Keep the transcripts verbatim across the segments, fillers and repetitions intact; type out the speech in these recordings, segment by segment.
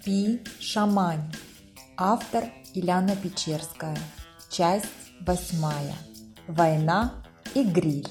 Пи-Шамань. Автор Иляна Печерская. Часть восьмая. Война и гриль.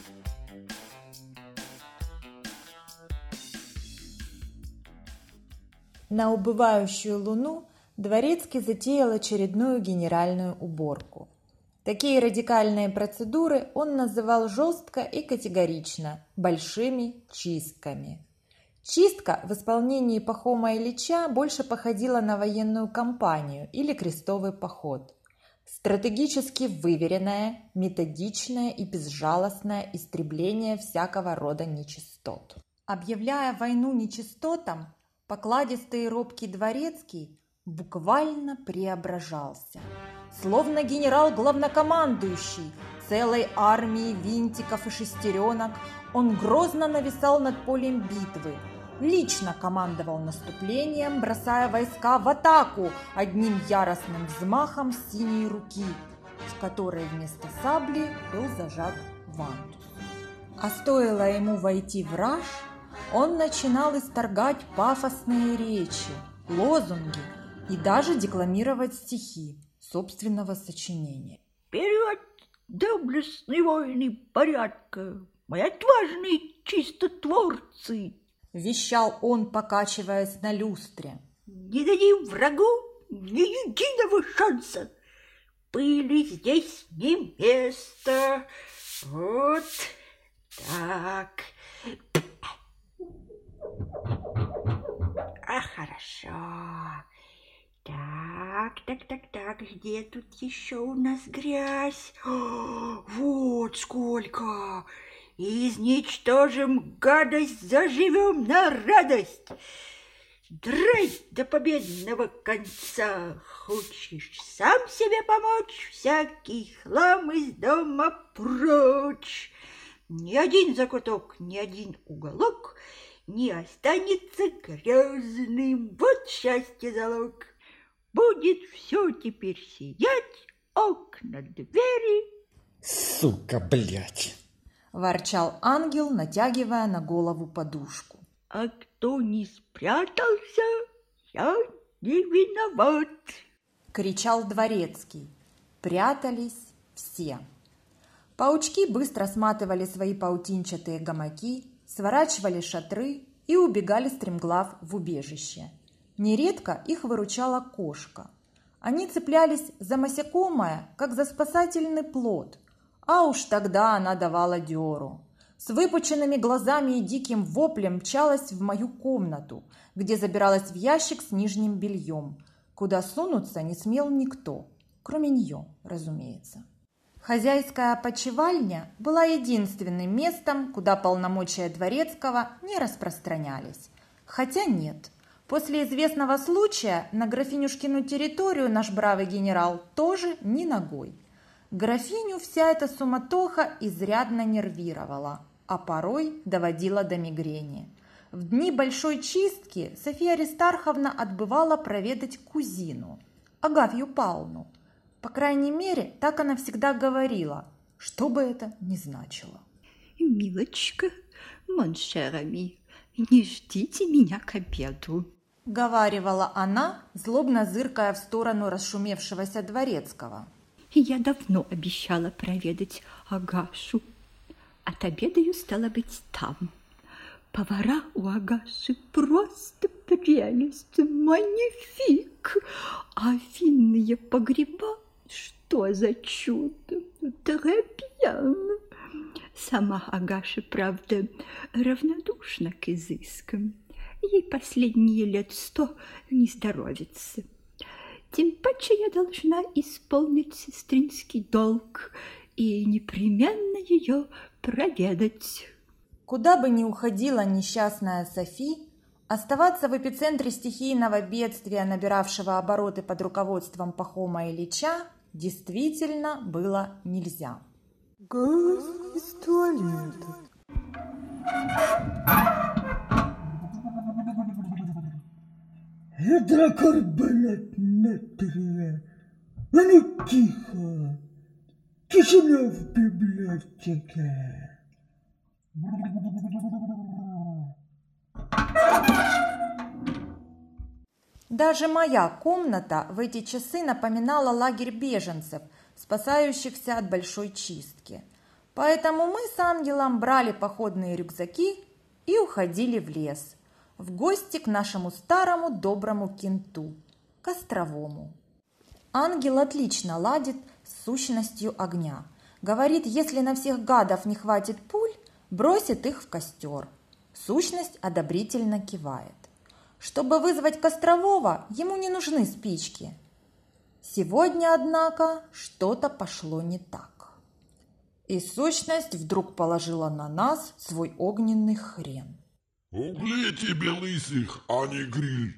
На убывающую луну Дворецкий затеял очередную генеральную уборку. Такие радикальные процедуры он называл жестко и категорично большими чистками. Чистка в исполнении Пахома Ильича больше походила на военную кампанию или крестовый поход. Стратегически выверенное, методичное и безжалостное истребление всякого рода нечистот. Объявляя войну нечистотам, покладистый и робкий Дворецкий буквально преображался. Словно генерал-главнокомандующий целой армии винтиков и шестеренок, он грозно нависал над полем битвы, лично командовал наступлением, бросая войска в атаку одним яростным взмахом синей руки, в которой вместо сабли был зажат вантус. А стоило ему войти в раж, он начинал исторгать пафосные речи, лозунги и даже декламировать стихи собственного сочинения. «Вперед, доблестные воины порядка, мои отважные чистотворцы!» — вещал он, покачиваясь на люстре. «Не дадим врагу ни единого шанса! Пыли здесь не место! Вот так! А, хорошо! Так, так, так, так, где тут еще у нас грязь? О, вот сколько! Изничтожим гадость, заживем на радость! Драй до победного конца! Хочешь сам себе помочь? Всякий хлам из дома прочь! Ни один закуток, ни один уголок не останется грязным. Вот счастье залог! Будет все теперь сиять, окна, двери. Сука, блядь! Ворчал ангел, натягивая на голову подушку. А кто не спрятался, я не виноват. Кричал Дворецкий. Прятались все. Паучки быстро сматывали свои паутинчатые гамаки, сворачивали шатры и убегали стремглав в убежище. Нередко их выручала кошка. Они цеплялись за насекомое, как за спасательный плод, а уж тогда она давала дёру. С выпученными глазами и диким воплем мчалась в мою комнату, где забиралась в ящик с нижним бельем, куда сунуться не смел никто, кроме нее, разумеется. Хозяйская опочивальня была единственным местом, куда полномочия Дворецкого не распространялись. Хотя нет. После известного случая на графинюшкину территорию наш бравый генерал тоже ни ногой. Графиню вся эта суматоха изрядно нервировала, а порой доводила до мигрени. В дни большой чистки Софья Аристарховна отбывала проведать кузину, Агафью Павловну. По крайней мере, так она всегда говорила, что бы это ни значило. «Милочка, mon cher ami, не ждите меня к обеду», — говаривала она, злобно зыркая в сторону расшумевшегося Дворецкого. «Я давно обещала проведать Агашу. Отобедаю, стало быть, там. Повара у Агаши просто прелесть, магнифик, а винные погреба — что за чудо! Très-bien. Сама Агаша, правда, равнодушна к изыскам. Ей последние лет сто не здоровится. Тем паче я должна исполнить сестринский долг и непременно ее проведать». Куда бы ни уходила несчастная Софи, оставаться в эпицентре стихийного бедствия, набиравшего обороты под руководством Пахома Ильича, действительно было нельзя. Голос из туалета. Гидрокарбонат натрия. А ну тихо. Тишина в библиотеке. Даже моя комната в эти часы напоминала лагерь беженцев, спасающихся от большой чистки. Поэтому мы с Ангелом брали походные рюкзаки и уходили в лес, в гости к нашему старому доброму кенту, Костровому. Ангел отлично ладит с сущностью огня. Говорит, если на всех гадов не хватит пуль, бросит их в костер. Сущность одобрительно кивает. Чтобы вызвать Кострового, ему не нужны спички. Сегодня, однако, что-то пошло не так. И сущность вдруг положила на нас свой огненный хрен. «Угли тебе лысых, а не гриль!»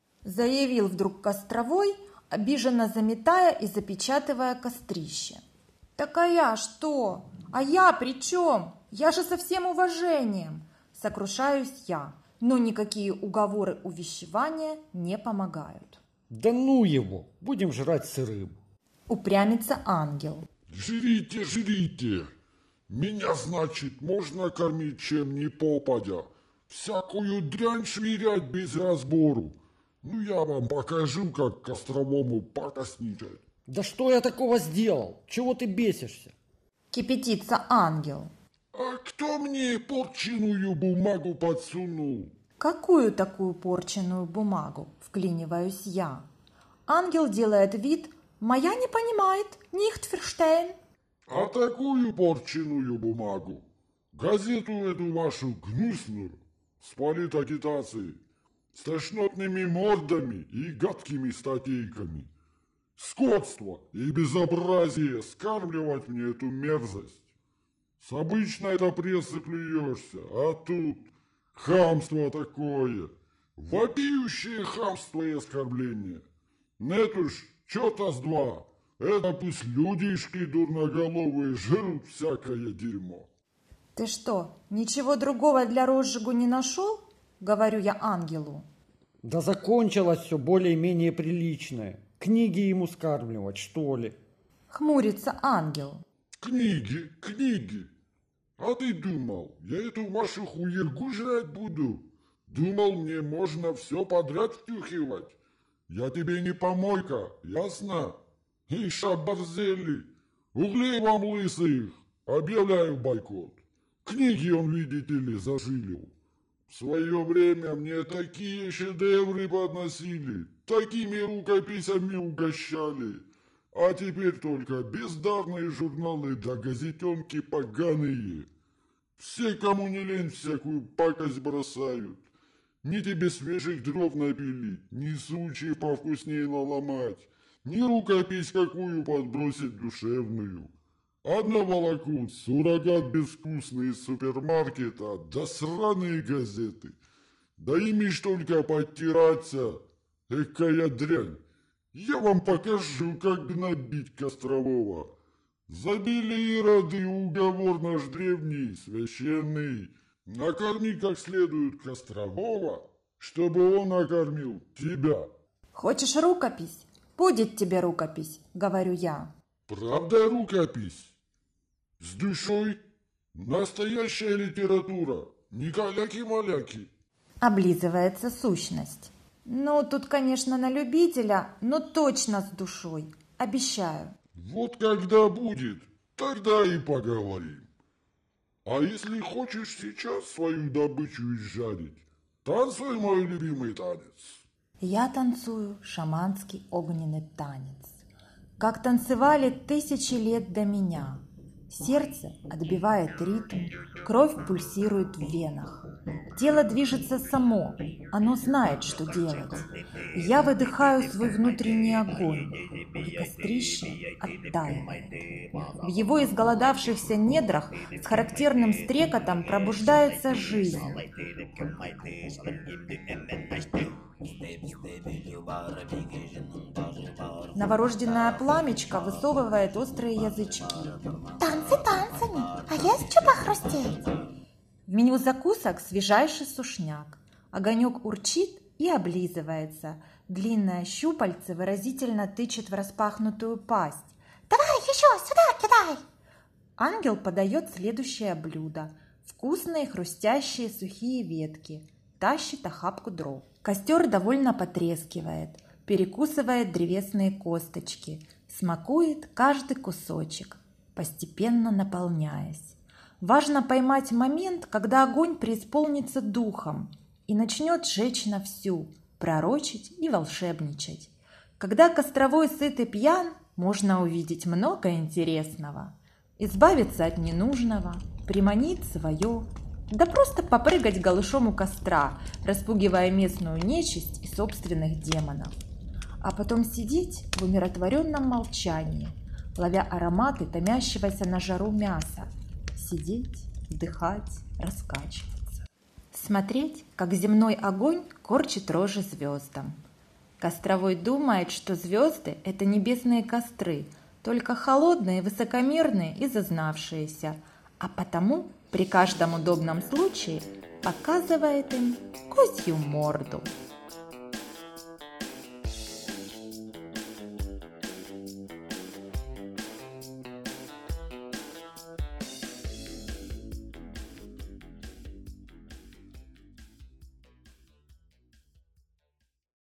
Заявил вдруг Костровой, обиженно заметая и запечатывая кострище. «Так а я что? А я при чем? Я же со всем уважением!» Сокрушаюсь я, но никакие уговоры увещевания не помогают. Да ну его, будем жрать сырым. Упрямится Ангел. «Жрите, жрите! Меня, значит, можно кормить чем ни попадя, всякую дрянь швырять без разбору. Ну, я вам покажу, как Костровому покосничать». Да что я такого сделал? Чего ты бесишься? Кипятится Ангел. «А кто мне порченую бумагу подсунул?» Какую такую порченную бумагу? Вклиниваюсь я. Ангел делает вид, моя не понимает, нихтферштейн. «А такую порченую бумагу, газету эту вашу гнусную, с политагитацией, с тошнотными мордами и гадкими статейками. Скотство и безобразие скармливать мне эту мерзость. С обычной-то прессы плюешься, а тут хамство такое, вопиющее хамство и оскорбление. Нет уж, чё-то с два, это пусть людишки дурноголовые жрут всякое дерьмо». Ты что, ничего другого для розжигу не нашел? Говорю я Ангелу. Да закончилось все более-менее приличное. Книги ему скармливать, что ли? Хмурится Ангел. «Книги, книги! А ты думал, я эту вашу хуергу жрать буду? Думал, мне можно все подряд втюхивать? Я тебе не помойка, ясно? Иша борзели, углей вам лысых, объявляю бойкот. Книги он, видите ли, зажилил. В свое время мне такие шедевры подносили, такими рукописями угощали. А теперь только бездарные журналы да газетенки поганые. Все, кому не лень, всякую пакость бросают. Ни тебе свежих дров напилить, ни сучьи повкуснее наломать, ни рукопись какую подбросить душевную. Одно волокут, суррогат безвкусный из супермаркета, да сраные газеты. Да ими ж только подтираться, экая дрянь. Я вам покажу, как гнобить Кострового. Забили ироды, уговор наш древний, священный. Накорми как следует Кострового, чтобы он накормил тебя». Хочешь рукопись? Будет тебе рукопись, говорю я. «Правда рукопись? С душой? Настоящая литература, не каляки-маляки». Облизывается сущность. Ну, тут, конечно, на любителя, но точно с душой. Обещаю. «Вот когда будет, тогда и поговорим. А если хочешь сейчас свою добычу изжарить, танцуй мой любимый танец». Я танцую шаманский огненный танец, как танцевали тысячи лет до меня. Сердце отбивает ритм, кровь пульсирует в венах. Тело движется само, оно знает, что делать. Я выдыхаю свой внутренний огонь, и кострище оттаивает. В его изголодавшихся недрах с характерным стрекотом пробуждается жизнь. Новорожденная пламечка высовывает острые язычки. Танцы танцами, а есть что похрустеть? В меню закусок свежайший сушняк. Огонек урчит и облизывается. Длинное щупальце выразительно тычет в распахнутую пасть. Давай еще сюда кидай. Ангел подает следующее блюдо. Вкусные хрустящие сухие ветки. Тащит охапку дров. Костер довольно потрескивает, перекусывает древесные косточки, смакует каждый кусочек, постепенно наполняясь. Важно поймать момент, когда огонь преисполнится духом и начнет жечь на всю, пророчить и волшебничать. Когда костровой сыт и пьян, можно увидеть много интересного, избавиться от ненужного, приманить свое, да просто попрыгать голышом у костра, распугивая местную нечисть и собственных демонов. А потом сидеть в умиротворенном молчании, ловя ароматы томящегося на жару мяса, сидеть, вдыхать, раскачиваться. Смотреть, как земной огонь корчит рожи звездам. Костровой думает, что звезды – это небесные костры, только холодные, высокомерные и зазнавшиеся, а потому при каждом удобном случае показывает им козью морду.